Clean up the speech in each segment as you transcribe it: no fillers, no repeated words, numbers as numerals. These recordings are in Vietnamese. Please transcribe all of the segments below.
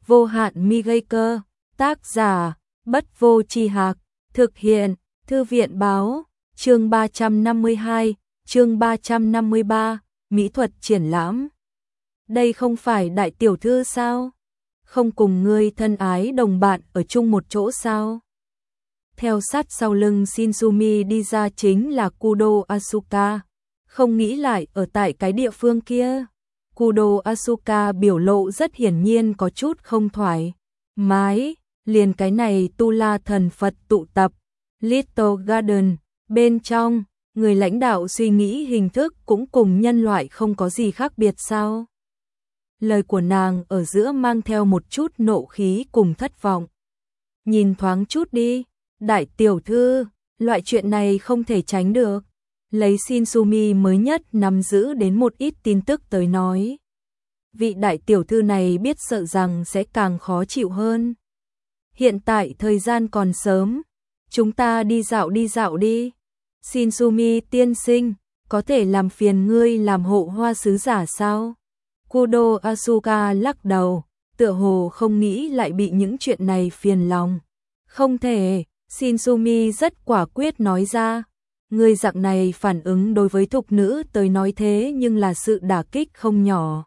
vô hạn mi gây cơ, tác giả, Bất Vô Tri Hạc, thực hiện, Thư viện báo, chương 352, chương 353, mỹ thuật triển lãm. Đây không phải đại tiểu thư sao? Không cùng ngươi thân ái đồng bạn ở chung một chỗ sao? Theo sát sau lưng Shinsumi đi ra chính là Kudo Asuka, không nghĩ lại ở tại cái địa phương kia. Kudo Asuka biểu lộ rất hiển nhiên có chút không thoải mái, liền cái này Tu La thần Phật tụ tập, Little Garden, bên trong, người lãnh đạo suy nghĩ hình thức cũng cùng nhân loại không có gì khác biệt sao? Lời của nàng ở giữa mang theo một chút nộ khí cùng thất vọng. Nhìn thoáng chút đi, đại tiểu thư, loại chuyện này không thể tránh được. Lấy Shinsumi mới nhất nắm giữ đến một ít tin tức tới nói. Vị đại tiểu thư này biết sợ rằng sẽ càng khó chịu hơn. Hiện tại thời gian còn sớm, chúng ta đi dạo đi. Shinsumi tiên sinh, có thể làm phiền ngươi làm hộ hoa sứ giả sao? Kudo Asuka lắc đầu, tựa hồ không nghĩ lại bị những chuyện này phiền lòng. Không thể, Shinsumi rất quả quyết nói ra. Ngươi dạng này phản ứng đối với thục nữ tới nói thế nhưng là sự đả kích không nhỏ.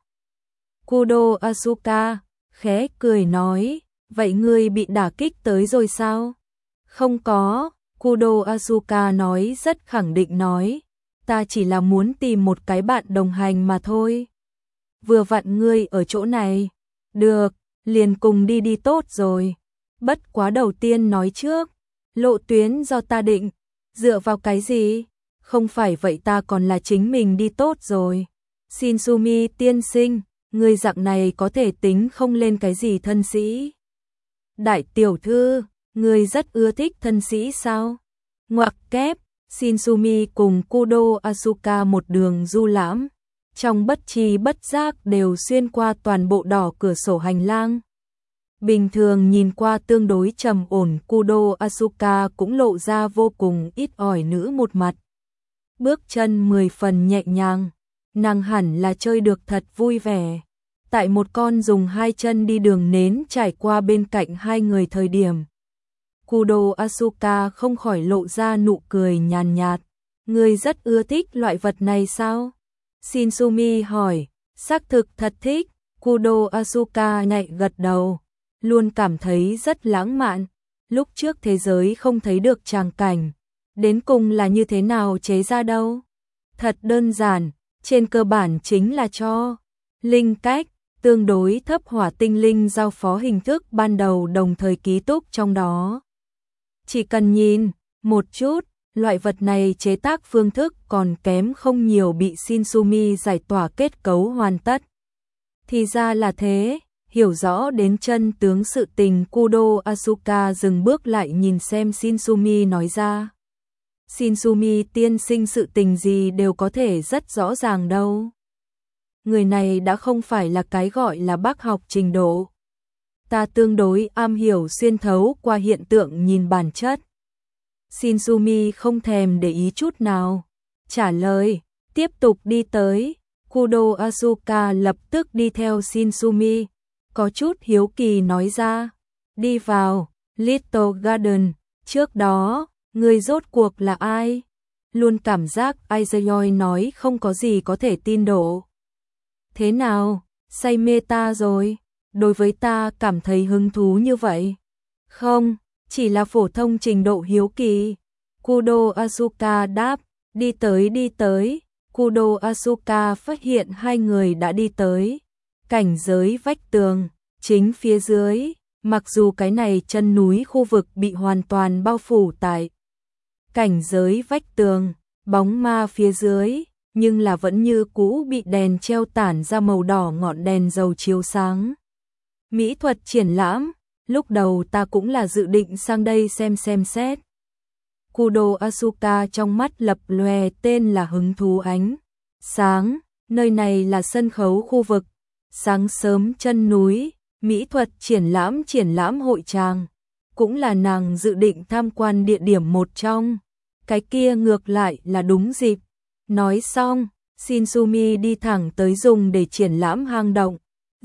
Kudo Asuka khẽ cười nói, vậy ngươi bị đả kích tới rồi sao? Không có, Kudo Asuka nói rất khẳng định nói, ta chỉ là muốn tìm một cái bạn đồng hành mà thôi. Vừa vặn ngươi ở chỗ này, được, liền cùng đi tốt rồi. Bất quá đầu tiên nói trước, lộ tuyến do ta định, dựa vào cái gì? Không phải vậy ta còn là chính mình đi tốt rồi. Shinsumi tiên sinh, người dạng này có thể tính không lên cái gì thân sĩ. Đại tiểu thư, người rất ưa thích thân sĩ sao? Ngoặc kép, Shinsumi cùng Kudo Asuka một đường du lãm, trong bất tri bất giác đều xuyên qua toàn bộ đỏ cửa sổ hành lang. Bình thường nhìn qua tương đối trầm ổn, Kudo Asuka cũng lộ ra vô cùng ít ỏi nữ một mặt. Bước chân 10 phần nhẹ nhàng, nàng hẳn là chơi được thật vui vẻ. Tại một con dùng hai chân đi đường nến trải qua bên cạnh hai người thời điểm, Kudo Asuka không khỏi lộ ra nụ cười nhàn nhạt. Ngươi rất ưa thích loại vật này sao? Shinsumi hỏi, xác thực thật thích. Kudo Asuka nhạy gật đầu, luôn cảm thấy rất lãng mạn. Lúc trước thế giới không thấy được tràng cảnh, đến cùng là như thế nào chế ra đâu? Thật đơn giản, trên cơ bản chính là cho linh cách, tương đối thấp hỏa tinh linh giao phó hình thức ban đầu đồng thời ký túc trong đó. Chỉ cần nhìn một chút, loại vật này chế tác phương thức còn kém không nhiều bị Shinsumi giải tỏa kết cấu hoàn tất. Thì ra là thế, hiểu rõ đến chân tướng sự tình, Kudo Asuka dừng bước lại nhìn xem Shinsumi nói ra. Shinsumi tiên sinh, sự tình gì đều có thể rất rõ ràng đâu. Người này đã không phải là cái gọi là bác học trình độ. Ta tương đối am hiểu xuyên thấu qua hiện tượng nhìn bản chất. Shinsumi không thèm để ý chút nào, trả lời, tiếp tục đi tới. Kudo Asuka lập tức đi theo Shinsumi, có chút hiếu kỳ nói ra, đi vào Little Garden, trước đó, người rốt cuộc là ai? Luôn cảm giác Aizaoi nói không có gì có thể tin độ. Thế nào, say mê ta rồi? Đối với ta cảm thấy hứng thú như vậy? Không, chỉ là phổ thông trình độ hiếu kỳ. Kudo Asuka đáp, đi tới. Kudo Asuka phát hiện hai người đã đi tới cảnh giới vách tường, chính phía dưới, mặc dù cái này chân núi khu vực bị hoàn toàn bao phủ tại cảnh giới vách tường, bóng ma phía dưới, nhưng là vẫn như cũ bị đèn treo tản ra màu đỏ ngọn đèn dầu chiếu sáng. Mỹ thuật triển lãm, lúc đầu ta cũng là dự định sang đây xem xét. Kudo Asuka trong mắt lập lòe tên là hứng thú ánh sáng, nơi này là sân khấu khu vực, sáng sớm chân núi, mỹ thuật triển lãm hội tràng, cũng là nàng dự định tham quan địa điểm một trong, cái kia ngược lại là đúng dịp. Nói xong, Shinsumi đi thẳng tới dùng để triển lãm hang động,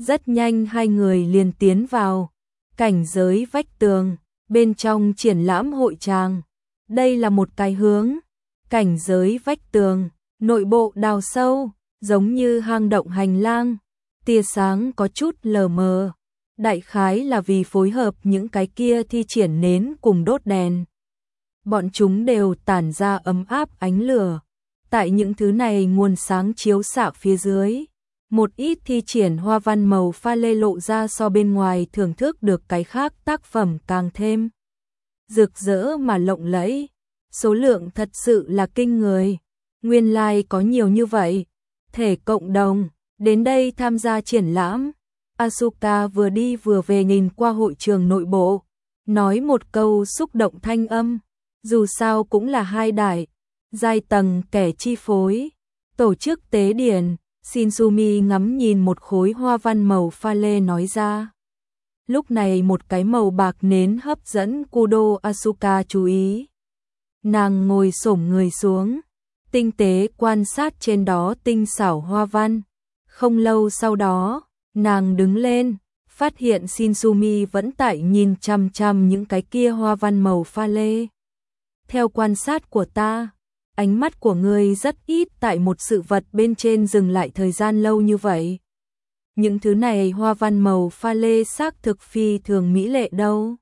Rất nhanh hai người liền tiến vào cảnh giới vách tường, bên trong triển lãm hội tràng. Đây là một cái hướng, cảnh giới vách tường, nội bộ đào sâu, giống như hang động hành lang, tia sáng có chút lờ mờ. Đại khái là vì phối hợp những cái kia thi triển nến cùng đốt đèn. Bọn chúng đều tản ra ấm áp ánh lửa. Tại những thứ này nguồn sáng chiếu xạ phía dưới, một ít thi triển hoa văn màu pha lê lộ ra so bên ngoài thưởng thức được cái khác tác phẩm càng thêm rực rỡ mà lộng lẫy. Số lượng thật sự là kinh người. Nguyên lai có nhiều như vậy. Thể cộng đồng đến đây tham gia triển lãm. Asuka vừa đi vừa về nhìn qua hội trường nội bộ, nói một câu xúc động thanh âm. Dù sao cũng là hai đại giai tầng kẻ chi phối tổ chức tế điển. Shinsumi ngắm nhìn một khối hoa văn màu pha lê nói ra. Lúc này một cái màu bạc nến hấp dẫn Kudo Asuka chú ý. Nàng ngồi xổm người xuống, tinh tế quan sát trên đó tinh xảo hoa văn. Không lâu sau đó, nàng đứng lên, phát hiện Shinsumi vẫn tại nhìn chằm chằm những cái kia hoa văn màu pha lê. Theo quan sát của ta, ánh mắt của ngươi rất ít tại một sự vật bên trên dừng lại thời gian lâu như vậy. Những thứ này hoa văn màu pha lê xác thực phi thường mỹ lệ đâu.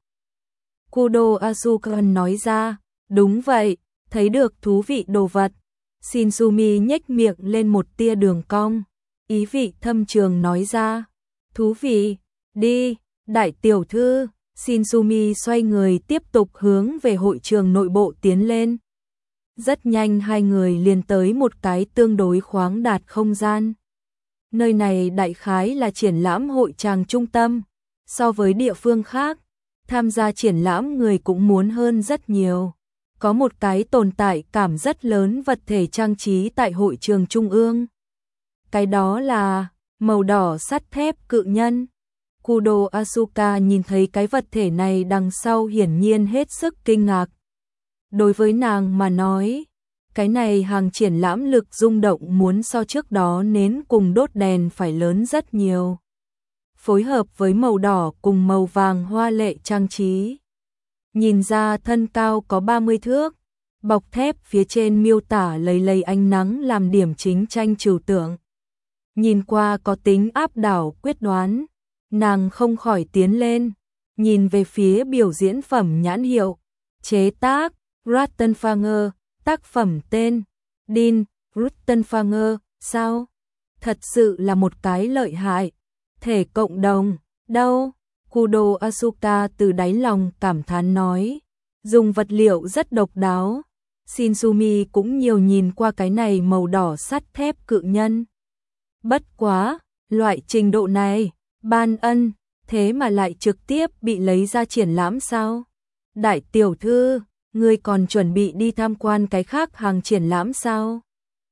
Kudo Asuka nói ra, đúng vậy, thấy được thú vị đồ vật. Shinsumi nhếch miệng lên một tia đường cong, ý vị thâm trường nói ra, thú vị, đi, đại tiểu thư. Shinsumi xoay người tiếp tục hướng về hội trường nội bộ tiến lên. Rất nhanh hai người liền tới một cái tương đối khoáng đạt không gian. Nơi này đại khái là triển lãm hội tràng trung tâm. So với địa phương khác, tham gia triển lãm người cũng muốn hơn rất nhiều. Có một cái tồn tại cảm rất lớn vật thể trang trí tại hội trường trung ương. Cái đó là màu đỏ sắt thép cự nhân. Kudo Asuka nhìn thấy cái vật thể này đằng sau hiển nhiên hết sức kinh ngạc. Đối với nàng mà nói, cái này hàng triển lãm lực rung động muốn so trước đó nến cùng đốt đèn phải lớn rất nhiều. Phối hợp với màu đỏ cùng màu vàng hoa lệ trang trí. Nhìn ra thân cao có 30 thước, bọc thép phía trên miêu tả lấy ánh nắng làm điểm chính tranh trừu tượng. Nhìn qua có tính áp đảo quyết đoán, nàng không khỏi tiến lên, nhìn về phía biểu diễn phẩm nhãn hiệu, chế tác, Rattenfanger, tác phẩm tên, Din, Rattenfanger, sao? Thật sự là một cái lợi hại. Thể cộng đồng, đâu? Kudo Asuka từ đáy lòng cảm thán nói, dùng vật liệu rất độc đáo. Shinsumi cũng nhiều nhìn qua cái này màu đỏ sắt thép cự nhân. Bất quá, loại trình độ này, ban ân, thế mà lại trực tiếp bị lấy ra triển lãm sao? Đại tiểu thư, ngươi còn chuẩn bị đi tham quan cái khác hàng triển lãm sao?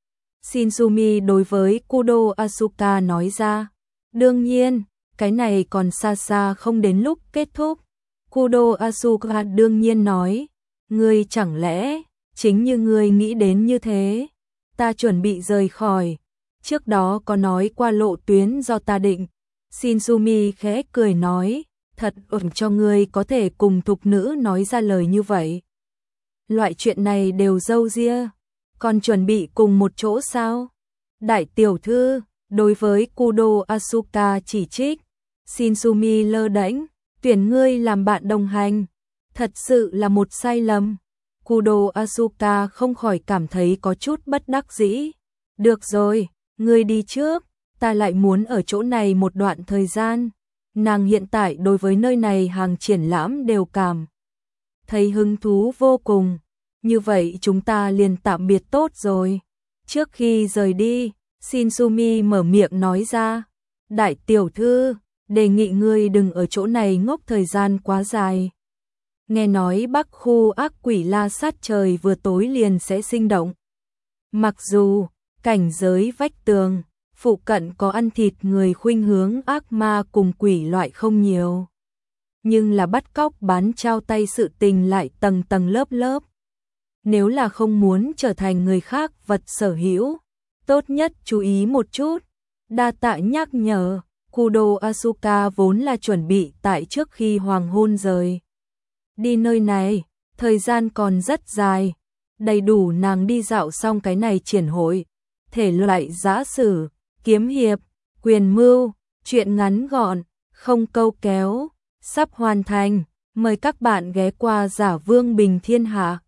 Shinsumi đối với Kudo Asuka nói ra, đương nhiên, cái này còn xa xa không đến lúc kết thúc. Kudo Asuka đương nhiên nói, ngươi chẳng lẽ, chính như ngươi nghĩ đến như thế, ta chuẩn bị rời khỏi, trước đó có nói qua lộ tuyến do ta định. Shinsumi khẽ cười nói, thật ổn cho ngươi có thể cùng thục nữ nói ra lời như vậy. Loại chuyện này đều râu ria, còn chuẩn bị cùng một chỗ sao? Đại tiểu thư, đối với Kudo Asuka chỉ trích, Shinsumi lơ đễnh, tuyển ngươi làm bạn đồng hành, thật sự là một sai lầm. Kudo Asuka không khỏi cảm thấy có chút bất đắc dĩ. Được rồi, ngươi đi trước, ta lại muốn ở chỗ này một đoạn thời gian. Nàng hiện tại đối với nơi này hàng triển lãm đều cảm thấy hứng thú vô cùng. Như vậy chúng ta liền tạm biệt tốt rồi. Trước khi rời đi, Shinsumi mở miệng nói ra, đại tiểu thư, đề nghị ngươi đừng ở chỗ này ngốc thời gian quá dài. Nghe nói Bắc khu ác quỷ la sát trời vừa tối liền sẽ sinh động. Mặc dù, cảnh giới vách tường, phụ cận có ăn thịt người khuynh hướng ác ma cùng quỷ loại không nhiều. Nhưng là bắt cóc bán trao tay sự tình lại tầng tầng lớp lớp. Nếu là không muốn trở thành người khác vật sở hữu, tốt nhất chú ý một chút. Đa tạ nhắc nhở. Kudo Asuka vốn là chuẩn bị tại trước khi hoàng hôn rời đi nơi này, thời gian còn rất dài, đầy đủ nàng đi dạo xong cái này triển hội, thể loại giã sử, kiếm hiệp, quyền mưu, truyện ngắn gọn, không câu kéo, sắp hoàn thành, mời các bạn ghé qua Giả Vương Bình Thiên Hạ.